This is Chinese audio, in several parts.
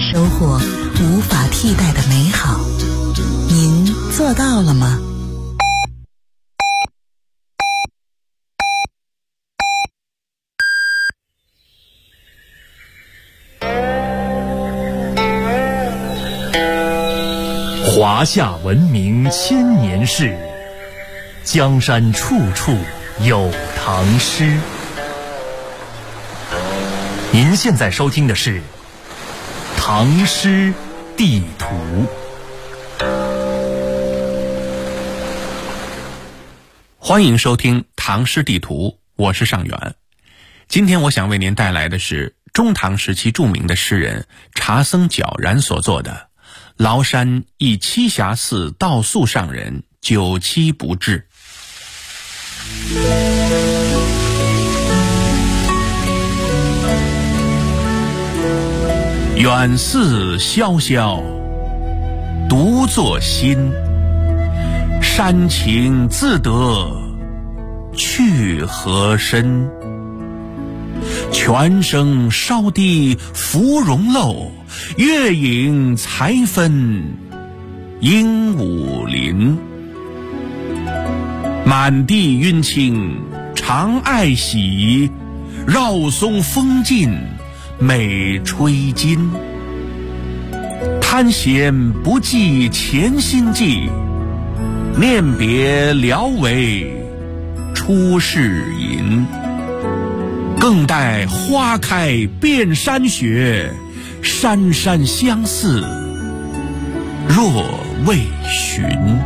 收获无法替代的美好。您做到了吗？ 华夏文明千年事，江山处处有唐诗。您现在收听的是《唐诗地图》。 欢迎收听《唐诗地图》，我是尚远。今天我想为您带来的是中唐时期著名的诗人茶僧皎然所作的《崂山忆栖霞寺道宿上人久期不至》。远寺萧萧，独坐心。山情自得，去何身？泉声稍低芙蓉漏，月影才分鹦鹉林。满地晕青常爱喜，绕松风劲美吹金。贪闲不记前心计，念别聊为出世吟。更待花开遍山雪，山山相似若未寻。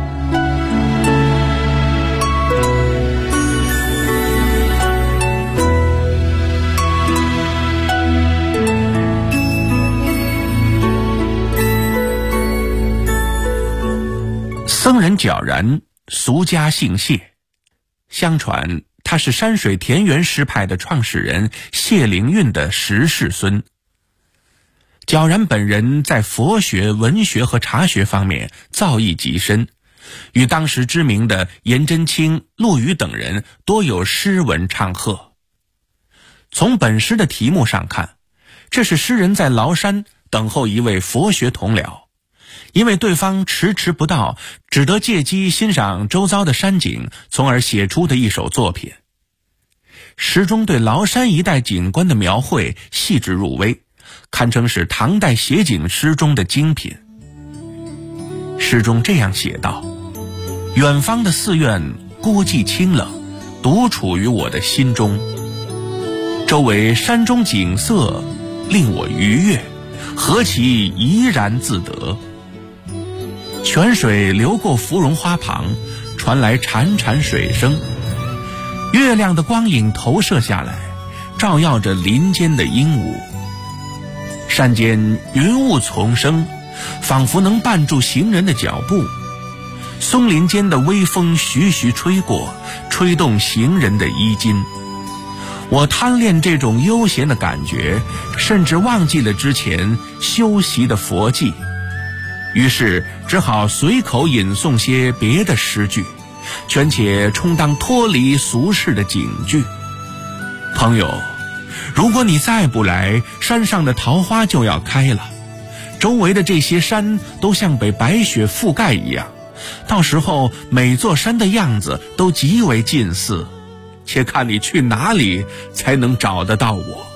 僧人皎然，俗家姓谢。相传他是山水田园诗派的创始人谢灵运的十世孙。皎然本人在佛学、文学和茶学方面造诣极深，与当时知名的颜真卿、陆羽等人多有诗文唱和。从本诗的题目上看，这是诗人在崂山等候一位佛学同僚，因为对方迟迟不到，只得借机欣赏周遭的山景，从而写出的一首作品。诗中对崂山一带景观的描绘细致入微，堪称是唐代写景诗中的精品。诗中这样写道：远方的寺院孤寂清冷，独处于我的心中。周围山中景色令我愉悦，何其怡然自得。泉水流过芙蓉花旁，传来潺潺水声。月亮的光影投射下来，照耀着林间的鹦鹉。山间云雾丛生，仿佛能绊住行人的脚步。松林间的微风徐徐吹过，吹动行人的衣襟。我贪恋这种悠闲的感觉，甚至忘记了之前修习的佛迹，于是只好随口引诵些别的诗句，权且充当脱离俗世的警句。朋友，如果你再不来，山上的桃花就要开了，周围的这些山都像被白雪覆盖一样，到时候每座山的样子都极为近似，且看你去哪里才能找得到我。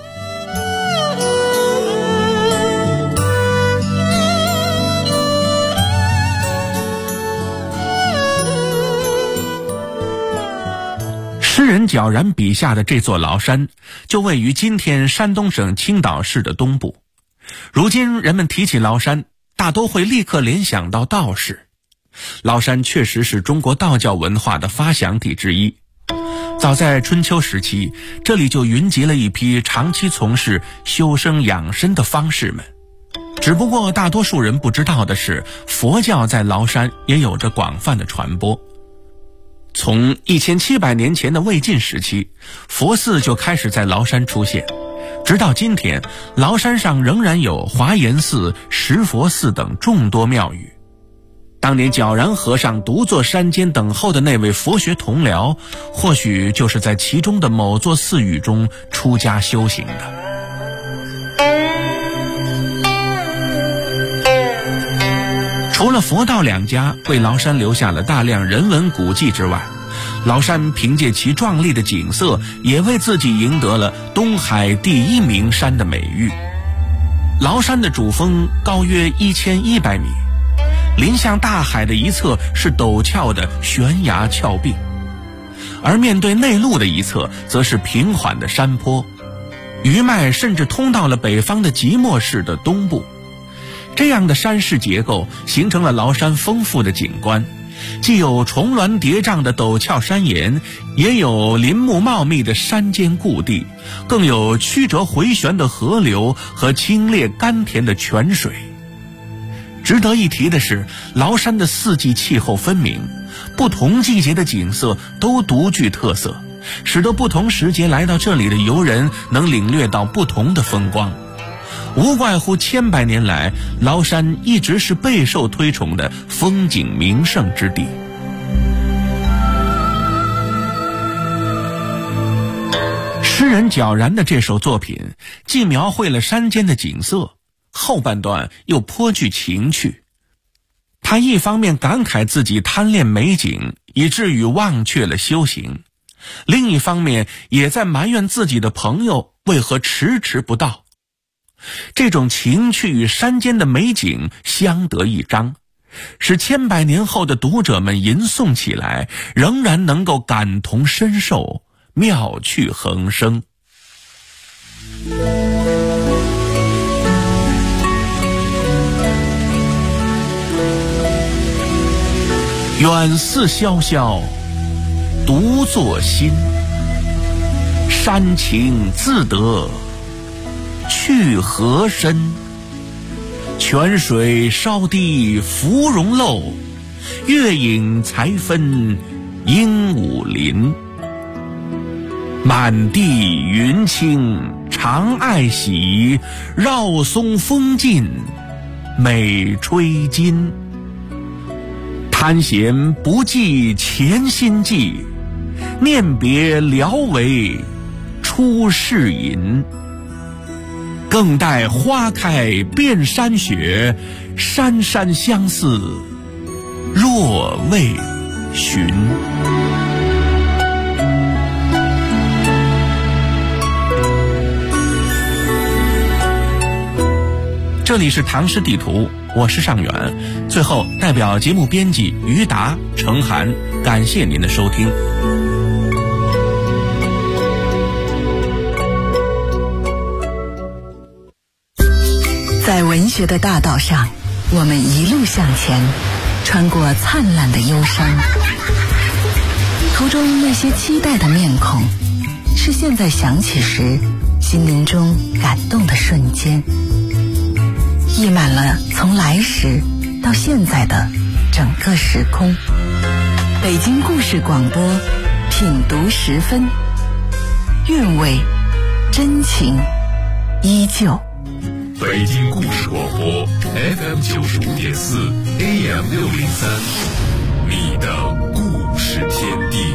诗人皎然笔下的这座崂山，就位于今天山东省青岛市的东部。如今人们提起崂山，大都会立刻联想到道士。崂山确实是中国道教文化的发祥地之一。早在春秋时期，这里就云集了一批长期从事修身养身的方士们。只不过大多数人不知道的是，佛教在崂山也有着广泛的传播。从1700年前的魏晋时期，佛寺就开始在崂山出现，直到今天，崂山上仍然有华严寺、石佛寺等众多庙宇。当年皎然和尚独坐山间等候的那位佛学同僚，或许就是在其中的某座寺宇中出家修行的。 除了佛道两家为崂山留下了大量人文古迹之外，崂山凭借其壮丽的景色，也为自己赢得了东海第一名山的美誉。崂山的主峰高约1100米，临向大海的一侧是陡峭的悬崖峭壁，而面对内陆的一侧则是平缓的山坡，余脉甚至通到了北方的即墨市的东部。这样的山势结构形成了崂山丰富的景观，既有重峦叠嶂的陡峭山岩，也有林木茂密的山间故地，更有曲折回旋的河流和清冽甘甜的泉水。值得一提的是，崂山的四季气候分明，不同季节的景色都独具特色，使得不同时节来到这里的游人能领略到不同的风光。无怪乎千百年来，崂山一直是备受推崇的风景名胜之地。诗人皎然的这首作品，既描绘了山间的景色，后半段又颇具情趣。他一方面感慨自己贪恋美景，以至于忘却了修行；另一方面也在埋怨自己的朋友为何迟迟不到。这种情趣与山间的美景相得益彰，使千百年后的读者们吟诵起来仍然能够感同身受，妙趣横生。远似潇潇，独坐心。山情自得，去河深。泉水稍低芙蓉漏，月影才分鹦鹉林。满地云青常爱喜，绕松风劲美吹金。贪闲不计前心计，念别聊为出世隐。更待花开遍山雪，山山相似若未寻。这里是唐诗地图，我是尚远。最后代表节目编辑于达、程涵，感谢您的收听。 在文学的大道上，我们一路向前，穿过灿烂的忧伤。途中那些期待的面孔，是现在想起时心灵中感动的瞬间，溢满了从来时到现在的整个时空。北京故事广播，品读10分，韵味真情依旧。 北京故事广播 FM 95.4 AM 603，你的故事天地。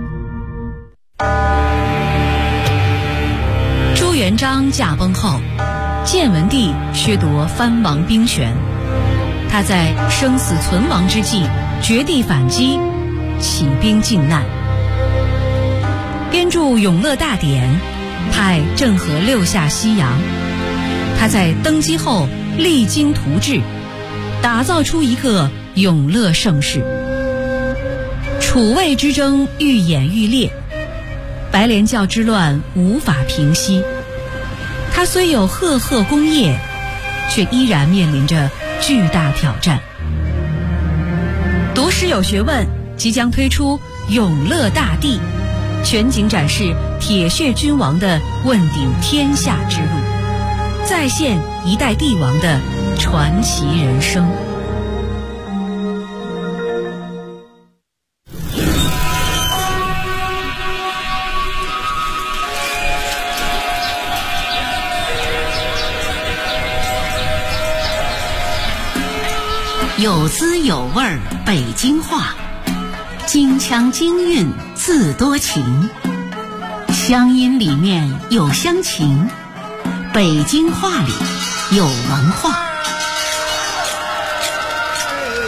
朱元璋驾崩后，建文帝削夺藩王兵权，他在生死存亡之际绝地反击，起兵靖难，编著《永乐大典》，派郑和六下西洋。他在登基后励精图治，打造出一个永乐盛世。楚魏之争愈演愈烈，白莲教之乱无法平息。他虽有赫赫功业，却依然面临着巨大挑战。读诗有学问即将推出《永乐大帝》，全景展示铁血君王的问鼎天下之路，再现一代帝王的传奇人生。 有滋有味儿北京话，京腔京韵自多情，乡音里面有乡情，北京话里有文化。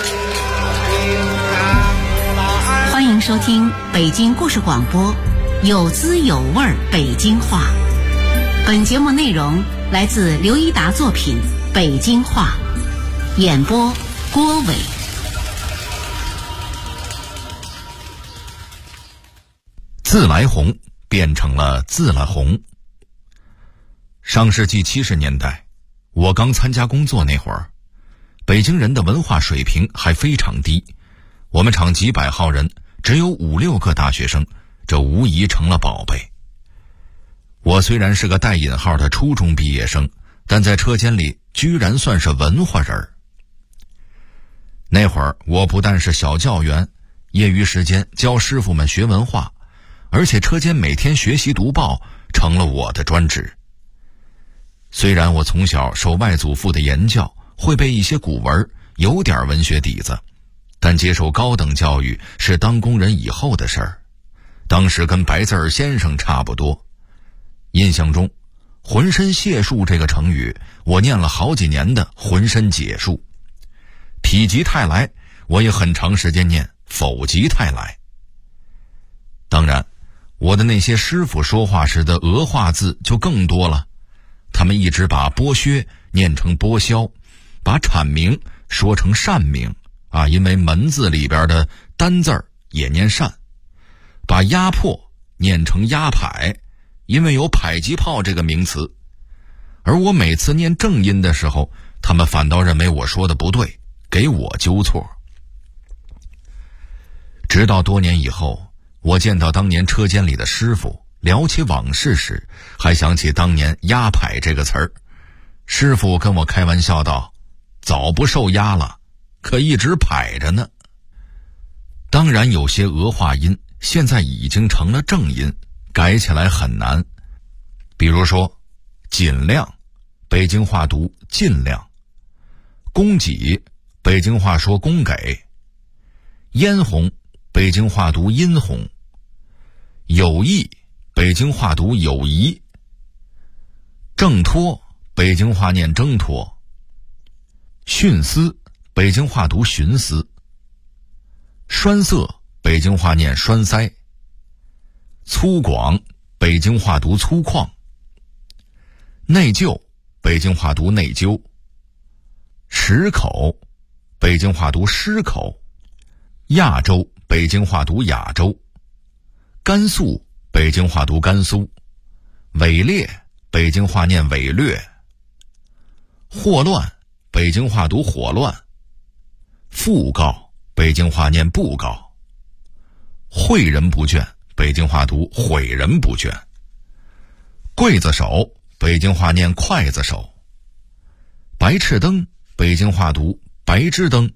收听北京故事广播，有滋有味北京话。本节目内容来自刘一达作品《北京话》，演播郭伟。 自来红变成了自来红。上世纪70年代，我刚参加工作那会儿，北京人的文化水平还非常低，我们厂几百号人只有5-6个大学生，这无疑成了宝贝。我虽然是个带引号的初中毕业生，但在车间里居然算是文化人儿。那会儿我不但是小教员，业余时间教师傅们学文化，而且车间每天学习读报成了我的专职。虽然我从小受外祖父的言教，会背一些古文，有点文学底子，但接受高等教育是当工人以后的事儿，当时跟白字儿先生差不多。印象中浑身解数这个成语，我念了好几年的浑身解数。否极泰来，我也很长时间念否极泰来。当然，我的那些师傅说话时的俄化字就更多了，他们一直把剥削念成剥削，把阐明说成善明因为门字里边的单字儿也念善，把压迫念成压迫，因为有迫击炮这个名词。而我每次念正音的时候，他们反倒认为我说的不对，给我纠错。直到多年以后，我见到当年车间里的师傅，聊起往事时，还想起当年压迫这个词儿。师傅跟我开玩笑道，早不受压了，可一直排着呢。当然有些俄化音现在已经成了正音，改起来很难。比如说尽量，北京话读尽量；供给，北京话说供给；嫣红，北京话读殷红；友谊，北京话读友谊；挣脱，北京话念挣脱；徇私，北京话读徇私；栓塞，北京话念栓塞；粗犷，北京话读粗犷；内疚，北京话读内疚；石口，北京话读狮口；亚洲，北京话读亚洲；甘肃，北京话读甘肃；伪劣，北京话念伪劣；霍乱，北京话读火乱；讣告，北京话念布告；诲人不倦，北京话读毁人不倦；刽子手，北京话念刽子手；白炽灯，北京话读白之灯；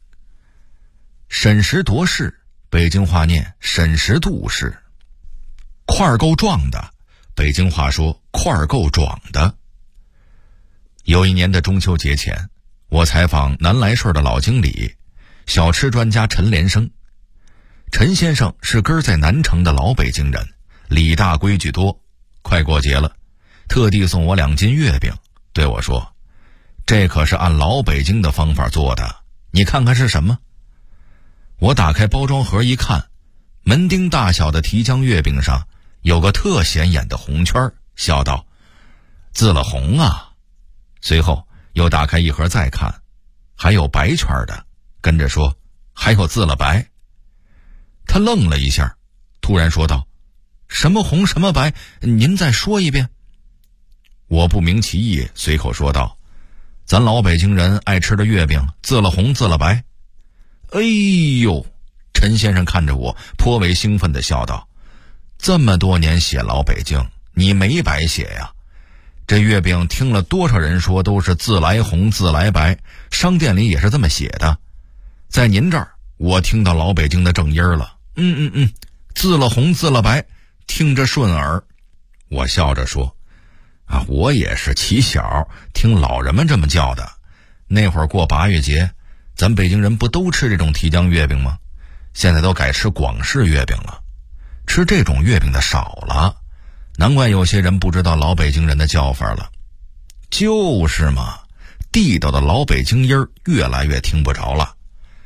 审时度势，北京话念审时度势；块儿够壮的，北京话说块儿够壮的。有一年的中秋节前，我采访南来顺的老经理，小吃专家陈连生。陈先生是根在南城的老北京人，礼大规矩多，快过节了，特地送我2斤月饼，对我说，这可是按老北京的方法做的，你看看是什么？我打开包装盒一看，门钉大小的提浆月饼上有个特显眼的红圈，笑道，自了红啊。随后又打开一盒再看，还有白圈的，跟着说，还有自了白。他愣了一下，突然说道，什么红什么白，您再说一遍。我不明其意，随口说道，咱老北京人爱吃的月饼，自了红自了白。哎呦，陈先生看着我颇为兴奋地笑道，这么多年写老北京，你没白写呀，这月饼听了多少人说都是自来红自来白，商店里也是这么写的，在您这儿我听到老北京的正音了，自了红自了白，听着顺耳。我笑着说，我也是起小听老人们这么叫的，那会儿过8月节，咱北京人不都吃这种提浆月饼吗？现在都改吃广式月饼了，吃这种月饼的少了，难怪有些人不知道老北京人的叫法了。就是嘛，地道的老北京音儿越来越听不着了。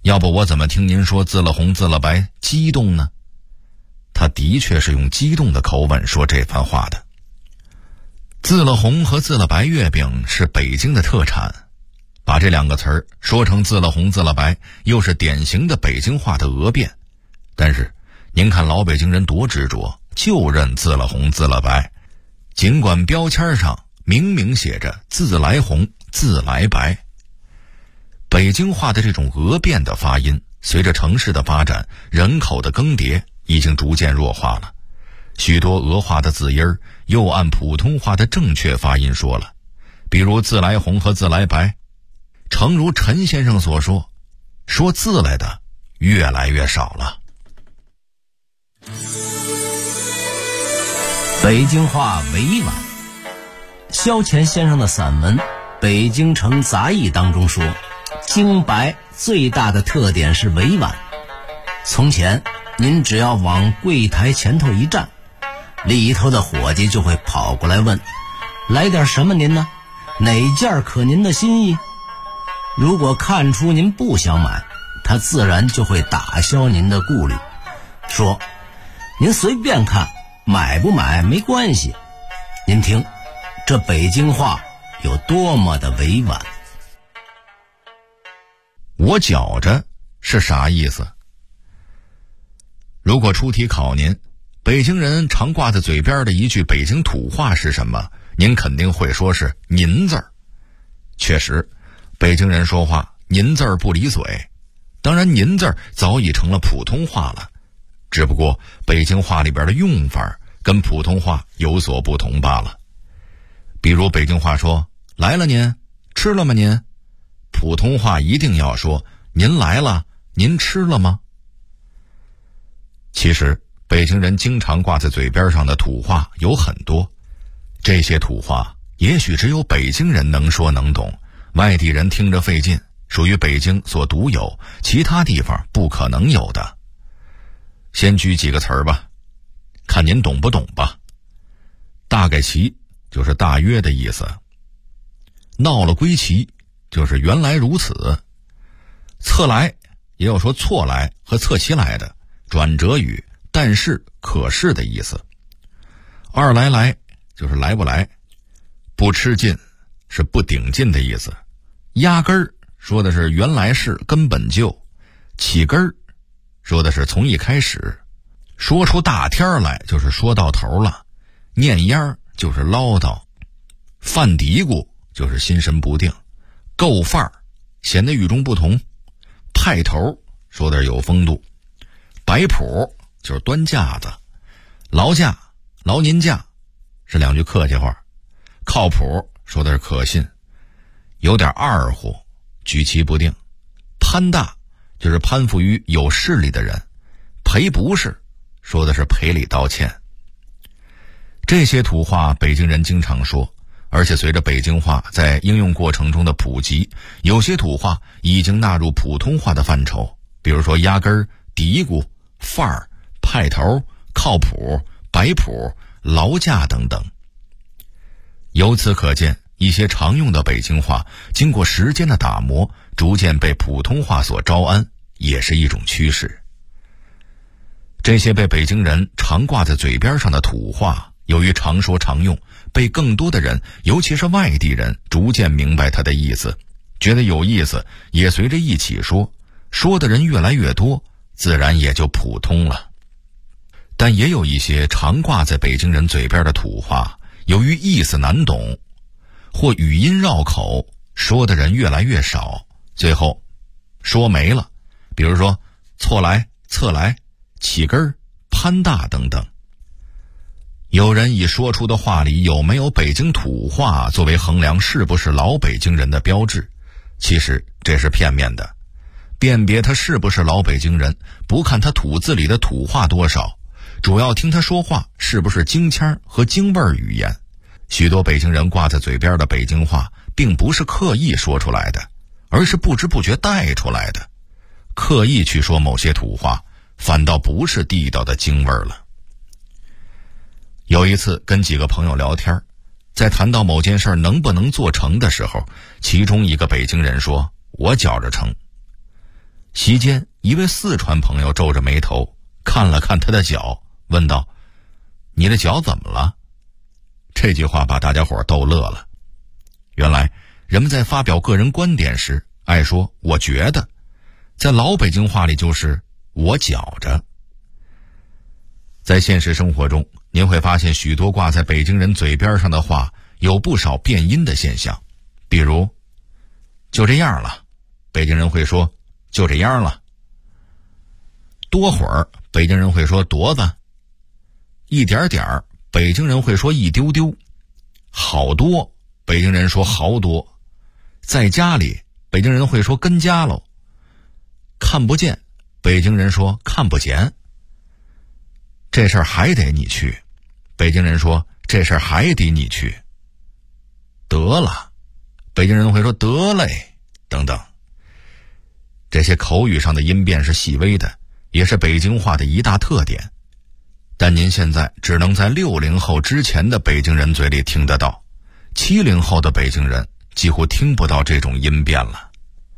要不我怎么听您说自了红自了白激动呢？他的确是用激动的口吻说这番话的。自了红和自了白月饼是北京的特产，把这两个词儿说成自了红自了白，又是典型的北京话的讹辩。但是您看老北京人多执着，就认自了红自了白，尽管标签上明明写着自来红自来白。北京话的这种讹辩的发音，随着城市的发展，人口的更迭，已经逐渐弱化了。许多讹话的字音儿又按普通话的正确发音说了，比如自来红和自来白。诚如陈先生所说，说字来的越来越少了。 北京话委婉。萧乾先生的散文《北京城杂役》当中说，京白最大的特点是委婉。从前您只要往柜台前头一站，里头的伙计就会跑过来问，来点什么您呢？哪件可您的心意？如果看出您不想买，他自然就会打消您的顾虑，说您随便看，买不买没关系。您听这北京话有多么的委婉。 我觉着是啥意思？如果出题考您，北京人常挂在嘴边的一句北京土话是什么，您肯定会说是您字儿。确实，北京人说话您字儿不离嘴，当然您字儿早已成了普通话了，只不过北京话里边的用法跟普通话有所不同罢了。比如北京话说来了您，吃了吗您，普通话一定要说您来了，您吃了吗？其实北京人经常挂在嘴边上的土话有很多，这些土话也许只有北京人能说能懂，外地人听着费劲，属于北京所独有，其他地方不可能有的。先举几个词儿吧，看您懂不懂吧。大概齐就是大约的意思，闹了归齐就是原来如此，侧来也有说错来和侧其来的转折语，但是可是的意思。二来来就是来不来，不吃劲是不顶劲的意思，压根儿说的是原来是根本就，起根儿说的是从一开始，说出大天来就是说到头了，念烟儿就是唠叨，犯嘀咕就是心神不定，够范儿显得与众不同，派头说的是有风度，摆谱就是端架子，劳驾劳您驾是两句客气话，靠谱说的是可信，有点二乎举棋不定，攀大就是攀附于有势力的人，赔不是说的是赔礼道歉。这些土话北京人经常说，而且随着北京话在应用过程中的普及，有些土话已经纳入普通话的范畴，比如说压根儿、嘀咕、范儿、派头、靠谱、摆谱、劳驾等等。由此可见，一些常用的北京话经过时间的打磨，逐渐被普通话所招安，也是一种趋势。这些被北京人常挂在嘴边上的土话，由于常说常用，被更多的人，尤其是外地人逐渐明白它的意思，觉得有意思，也随着一起说，说的人越来越多，自然也就普通了。但也有一些常挂在北京人嘴边的土话，由于意思难懂或语音绕口，说的人越来越少，最后说没了，比如说错来、侧来、起根儿、攀大等等。有人以说出的话里有没有北京土话作为衡量是不是老北京人的标志，其实这是片面的。辨别他是不是老北京人，不看他土字里的土话多少，主要听他说话是不是京腔和京味儿语言。许多北京人挂在嘴边的北京话，并不是刻意说出来的，而是不知不觉带出来的。刻意去说某些土话，反倒不是地道的京味儿了。有一次跟几个朋友聊天，在谈到某件事能不能做成的时候，其中一个北京人说：“我觉着成。” 席间，一位四川朋友皱着眉头看了看他的脚，问道：“你的脚怎么了？”这句话把大家伙逗乐了。原来人们在发表个人观点时爱说我觉得，在老北京话里就是我觉着。在现实生活中，您会发现许多挂在北京人嘴边上的话有不少变音的现象，比如就这样了，北京人会说就这样了；多会儿，北京人会说多子；一点点，北京人会说一丢丢；好多，北京人说好多；在家里，北京人会说跟家喽；看不见，北京人说看不见；这事儿还得你去，北京人说这事儿还得你去；得了，北京人会说得嘞，等等。这些口语上的音变是细微的，也是北京话的一大特点，但您现在只能在60后之前的北京人嘴里听得到，70后的北京人几乎听不到这种音变了。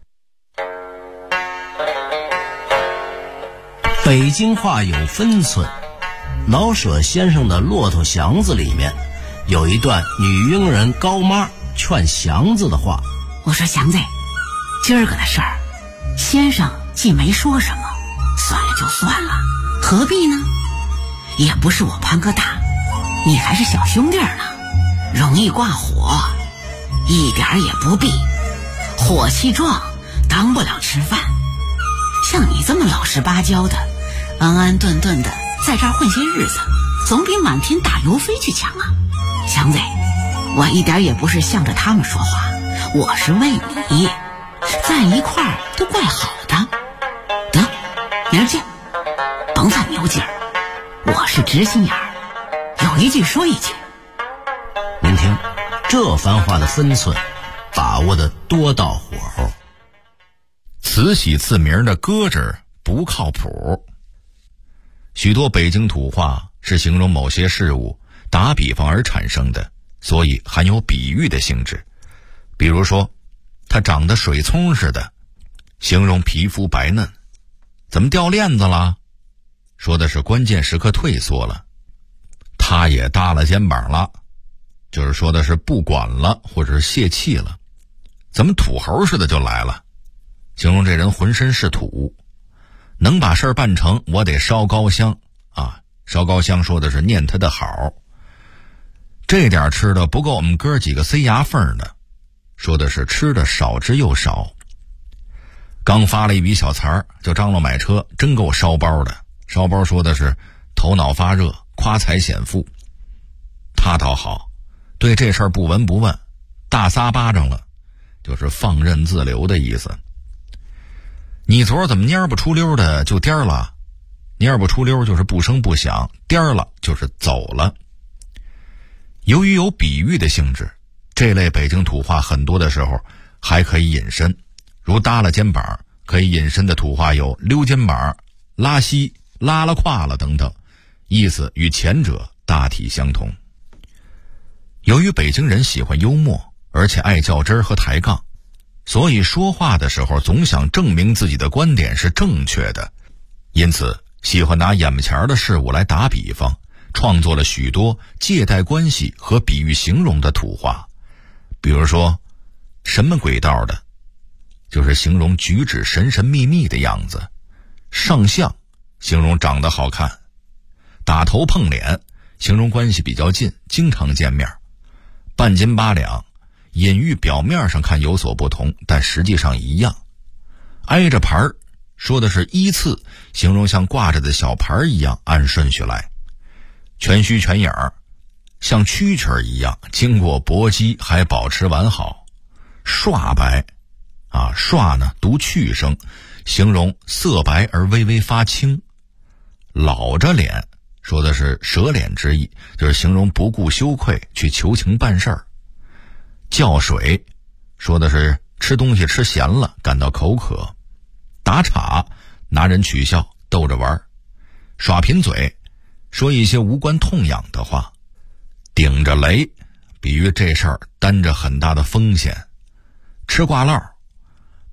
北京话有分寸，老舍先生的《骆驼祥子》里面有一段女佣人高妈劝祥子的话：“ 我说祥子，今儿个的事儿，先生既没说什么，算了就算了，何必呢？也不是我潘哥大，你还是小兄弟呢，容易挂火，一点也不必。火气壮，当不了吃饭。像你这么老实巴交的，安安顿顿的在这儿混些日子，总比满天打油飞去强啊！祥子，我一点也不是向着他们说话，我是为你，在一块儿都怪好的。得，明儿见，甭犯牛劲儿，我是直心眼儿，有一句说一句。” 您听，这番话的分寸把握的多到火候。 慈禧赐名的咯吱不靠谱。许多北京土话是形容某些事物打比方而产生的，所以含有比喻的性质。比如说，它长得水葱似的，形容皮肤白嫩；怎么掉链子了，说的是关键时刻退缩了；他也耷了肩膀了，就是说的是不管了或者是泄气了；怎么土猴似的就来了，形容这人浑身是土。能把事儿办成，我得烧高香啊！烧高香说的是念他的好。这点吃的不够我们哥几个塞牙缝的，说的是吃的少之又少。刚发了一笔小财就张罗买车，真够烧包的。烧包说的是头脑发热，夸财显富。他倒好，对这事儿不闻不问，大撒巴掌了，就是放任自流的意思。你昨儿怎么蔫不出溜的就颠了？蔫不出溜就是不声不响，颠了就是走了。由于有比喻的性质，这类北京土话很多的时候还可以引申，如耷了肩膀，可以引申的土话有溜肩膀、拉稀、拉了胯了等等，意思与前者大体相同。由于北京人喜欢幽默，而且爱较真儿和抬杠，所以说话的时候总想证明自己的观点是正确的，因此喜欢拿眼前的事物来打比方，创作了许多借贷关系和比喻形容的土话。比如说什么轨道的，就是形容举止神神秘秘的样子；上相，形容长得好看；打头碰脸，形容关系比较近，经常见面；半斤八两，隐喻表面上看有所不同，但实际上一样；挨着牌儿，说的是依次，形容像挂着的小牌一样按顺序来；全须全影儿，像蛐蛐儿一样经过搏击还保持完好；刷白刷呢读去声，形容色白而微微发青；老着脸，说的是蛇脸之意，就是形容不顾羞愧去求情办事儿；叫水，说的是吃东西吃咸了感到口渴；打岔，拿人取笑逗着玩；耍贫嘴，说一些无关痛痒的话；顶着雷，比喻这事儿担着很大的风险；吃挂烙，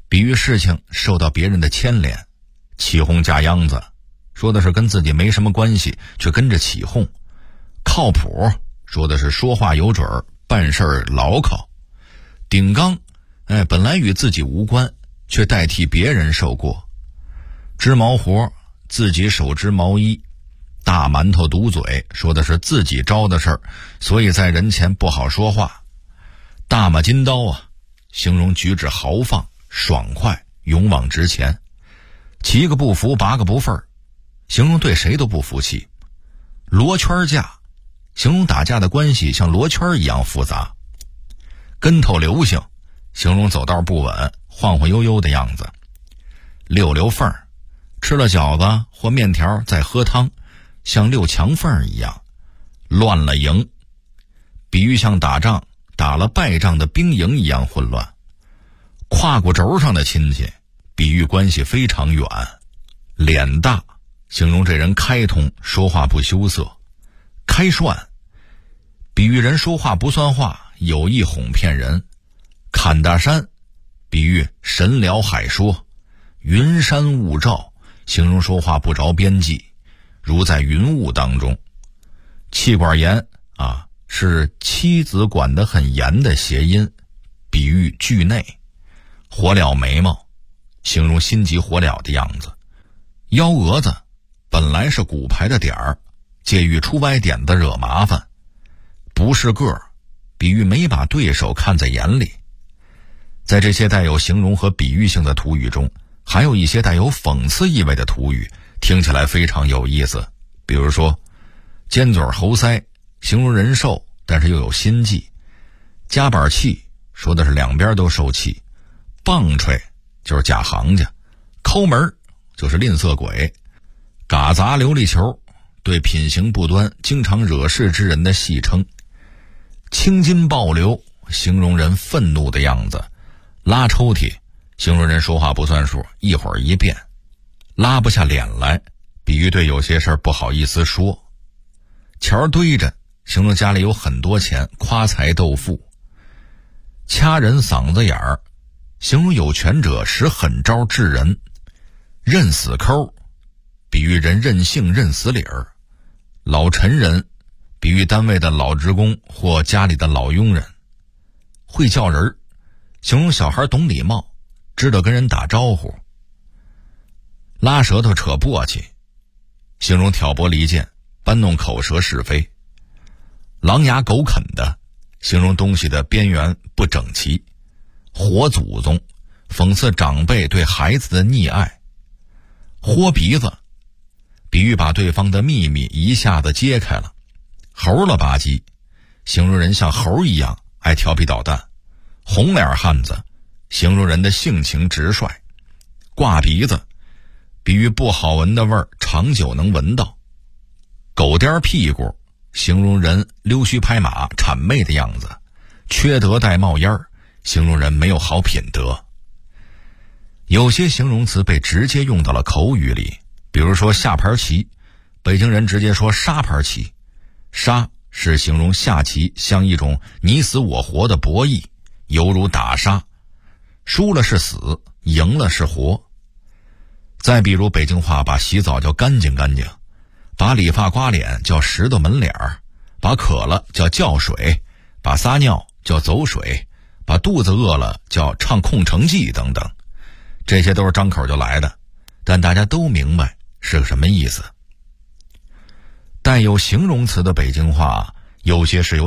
比喻事情受到别人的牵连。起哄架秧子，说的是跟自己没什么关系却跟着起哄。靠谱，说的是说话有准儿，办事儿牢靠。顶缸，本来与自己无关，却代替别人受过。织毛活，自己手织毛衣。大馒头堵嘴，说的是自己招的事儿，所以在人前不好说话。大马金刀啊，形容举止豪放、爽快、勇往直前。7个不服8个不忿，形容对谁都不服气。罗圈架，形容打架的关系像罗圈一样复杂。跟头流星，形容走道不稳、晃晃悠悠的样子。溜缝，吃了饺子或面条再喝汤，像溜墙缝一样。乱了营，比喻像打仗打了败仗的兵营一样混乱。胯骨轴上的亲戚，比喻关系非常远。脸大，形容这人开通，说话不羞涩。开涮，比喻人说话不算话，有意哄骗人。侃大山，比喻神聊海说。云山雾罩，形容说话不着边际，如在云雾当中。气管炎是妻子管得很严的谐音，比喻惧内。火燎眉毛，形容心急火燎的样子。幺蛾子，本来是骨牌的点儿，借喻出歪点子惹麻烦。不是个儿，比喻没把对手看在眼里。在这些带有形容和比喻性的土语中，还有一些带有讽刺意味的土语，听起来非常有意思。比如说尖嘴猴腮，形容人瘦但是又有心计。夹板气，说的是两边都受气。棒槌就是假行家。抠门就是吝啬鬼。嘎杂琉璃球，对品行不端经常惹事之人的戏称。青筋暴流，形容人愤怒的样子。拉抽屉，形容人说话不算数，一会儿一变。拉不下脸来，比喻对有些事儿不好意思说。钱堆着，形容家里有很多钱，夸财斗富。掐人嗓子眼儿，形容有权者使狠招治人。认死抠，比喻人任性认死理儿。老陈人，比喻单位的老职工或家里的老佣人。会叫人，形容小孩懂礼貌，知道跟人打招呼。拉舌头扯簸箕，形容挑拨离间，搬弄口舌是非。狼牙狗啃的，形容东西的边缘不整齐。活祖宗，讽刺长辈对孩子的溺爱。豁鼻子，比喻把对方的秘密一下子揭开了。猴了吧唧，形容人像猴一样爱调皮捣蛋。红脸汉子，形容人的性情直率。挂鼻子，比喻不好闻的味儿长久能闻到。狗颠屁股，形容人溜须拍马谄媚的样子。缺德带冒烟，形容人没有好品德。有些形容词被直接用到了口语里，比如说下盘棋，北京人直接说沙盘棋。沙是形容下棋像一种你死我活的博弈，犹如打沙，输了是死，赢了是活。再比如北京话把洗澡叫干净干净，把理发刮脸叫石头门脸儿，把渴了叫叫水，把撒尿叫走水，把肚子饿了叫唱空城计等等。这些都是张口就来的，但大家都明白是个什么意思。带有形容词的北京话，有些是由